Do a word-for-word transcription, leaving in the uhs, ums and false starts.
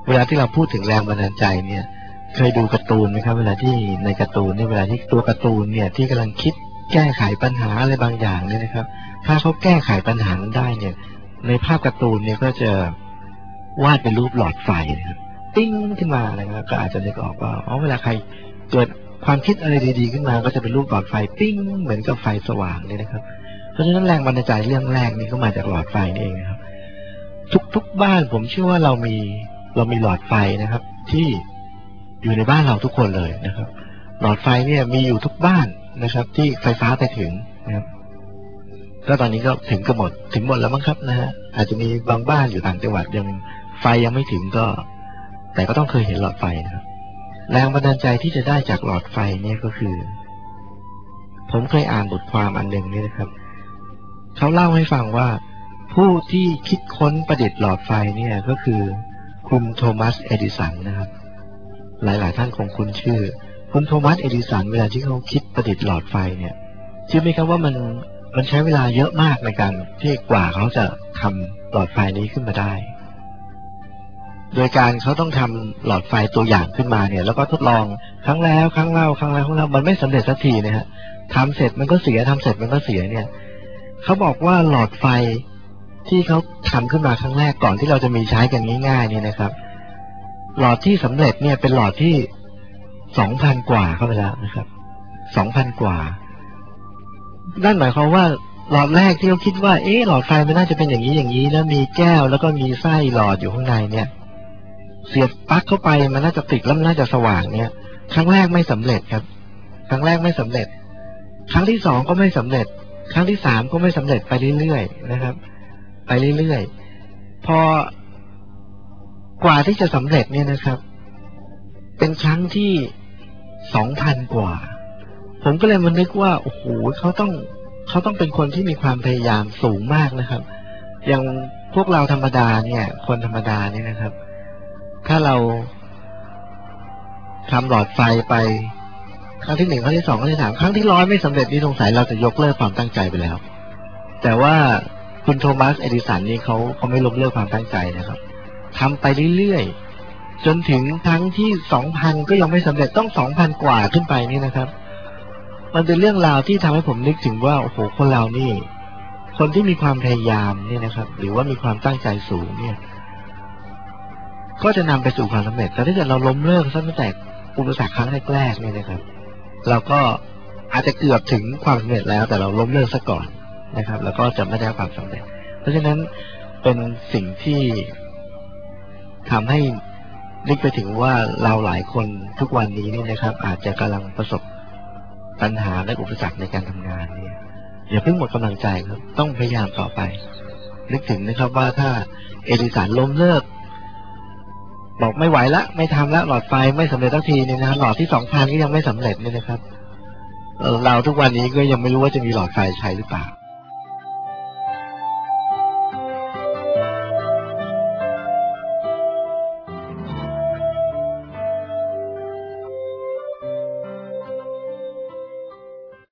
เวลาที่เราพูดถึงแรงบันดาลใจเนี่ยเคยดูการ์ตูนไหมครับเวลาที่ในการ์ตูนเนี่ยเวลาที่ตัวการ์ตูนเนี่ยที่กำลังคิดแก้ไขปัญหาอะไรบางอย่างเนี่ยนะครับถ้าเขาแก้ไขปัญหานั้นได้เนี่ยในภาพการ์ตูนเนี่ยก็จะวาดเป็นรูปหลอดไฟนะครับติ้งขึ้นมานะครับก็อาจจะนึกออกว่าอ๋อเวลาใครเกิดความคิดอะไรดีๆขึ้นมาก็จะเป็นรูปหลอดไฟปิ้งเหมือนกับไฟสว่างเนี่ยนะครับเพราะฉะนั้นแรงบันดาลใจเรื่องแรกนี่ก็มาจากหลอดไฟนี่เองนะครับทุกๆบ้านผมเชื่อว่าเรามีเรามีหลอดไฟนะครับที่อยู่ในบ้านเราทุกคนเลยนะครับหลอดไฟเนี่ยมีอยู่ทุกบ้านนะครับที่ไฟฟ้าไปถึงนะครับก็ตอนนี้ก็ถึงก็หมดถึงหมดแล้วมั้งครับนะฮะอาจจะมีบางบ้านอยู่ต่างจังหวัดยังไฟยังไม่ถึงก็แต่ก็ต้องเคยเห็นหลอดไฟนะครับแรงบันดาลใจที่จะได้จากหลอดไฟเนี่ยก็คือผมเคยอ่านบทความอันหนึ่งนี่นะครับเขาเล่าให้ฟังว่าผู้ที่คิดค้นประดิษฐ์หลอดไฟเนี่ยก็คือคุณโทมัสเอดิสันนะครับหลายๆท่านคงคุ้นชื่อคุณโทมัสเอดิสันเวลาที่เขาคิดประดิษฐ์หลอดไฟเนี่ยเชื่อไหมครับว่ามันมันใช้เวลาเยอะมากในการที่กว่าเขาจะทำหลอดไฟนี้ขึ้นมาได้โดยการเขาต้องทำหลอดไฟตัวอย่างขึ้นมาเนี่ยแล้วก็ทดลองครั้งแล้วครั้งเล่าครั้งแล้วครั้งเล่ามันไม่สำเร็จสักทีนะฮะทำเสร็จมันก็เสียทำเสร็จมันก็เสียเนี่ยเขาบอกว่าหลอดไฟที่เขาทำขึ้นมาครั้งแรกก่อนที่เราจะมีใช้กันง่ายๆเนี่ยนะครับหลอดที่สำเร็จเนี่ยเป็นหลอดที่สองพันกว่าเข้าไปแล้วนะครับสองพันกว่านั่นหมายความว่าหลอดแรกที่เขาคิดว่าเอ๊ะหลอดไฟมันน่าจะเป็นอย่างนี้อย่างนี้แล้วมีแก้วแล้วก็มีไส้หลอดอยู่ข้างในเนี่ยเสียบปลั๊กเข้าไปมันน่าจะติดแล้วมันน่าจะสว่างเนี่ยครั้งแรกไม่สำเร็จครับครั้งแรกไม่สำเร็จครั้งที่สองก็ไม่สำเร็จครั้งที่สามก็ไม่สำเร็จไปเรื่อยๆนะครับไปเรื่อยๆพอกว่าที่จะสำเร็จเนี่ยนะครับเป็นครั้งที่สองพันกว่าผมก็เลยมานึกว่าโอ้โหเขาต้องเขาต้องเป็นคนที่มีความพยายามสูงมากนะครับอย่างพวกเราธรรมดาเนี่ยคนธรรมดาเนี่ยนะครับถ้าเราทำหลอดไฟไปครั้งที่หนึ่งครั้งที่สองครั้งที่สามครั้งที่ร้อยไม่สำเร็จนี่สงสัยเราจะยกเลิกความตั้งใจไปแล้วแต่ว่าคุณโทมัสเอดิสันนี่เขาเขาไม่ล้มเลิกความตั้งใจนะครับทำไปเรื่อยๆจนถึงครั้งที่สองพันก็ยังไม่สำเร็จต้องสองพันกว่าขึ้นไปนี่นะครับมันเป็นเรื่องราวที่ทำให้ผมนึกถึงว่าโอ้โหคนเรานี่คนที่มีความพยายามเนี่ยนะครับหรือว่ามีความตั้งใจสูงเนี่ยก็จะนำไปสู่ความสำเร็จแต่ถ้าเกิดเราล้มเลิกตั้งแต่อุปสรรคครั้งแรกๆเนี่ยนะครับเราก็อาจจะเกือบถึงความสำเร็จแล้วแต่เราล้มเลิกซะก่อนนะครับแล้วก็จะไม่ได้ความสำเร็จเพราะฉะนั้นเป็นสิ่งที่ทำให้นึกไปถึงว่าเราหลายคนทุกวันนี้นี่นะครับอาจจะกำลังประสบปัญหาและอุปสรรคในการทำงานนี่อย่าเพิ่งหมดกำลังใจครับต้องพยายามต่อไปนึกถึงนะครับว่าถ้าเอดิสันล้มเลิกบอกไม่ไหวละไม่ทำละหลอดไฟไม่สำเร็จสักทีเนี่ยนะหลอดที่สองพันก็ยังไม่สำเร็จเนี่ยนะครับเราทุกวันนี้ก็ยังไม่รู้ว่าจะมีหลอดไฟใช้หรือเปล่า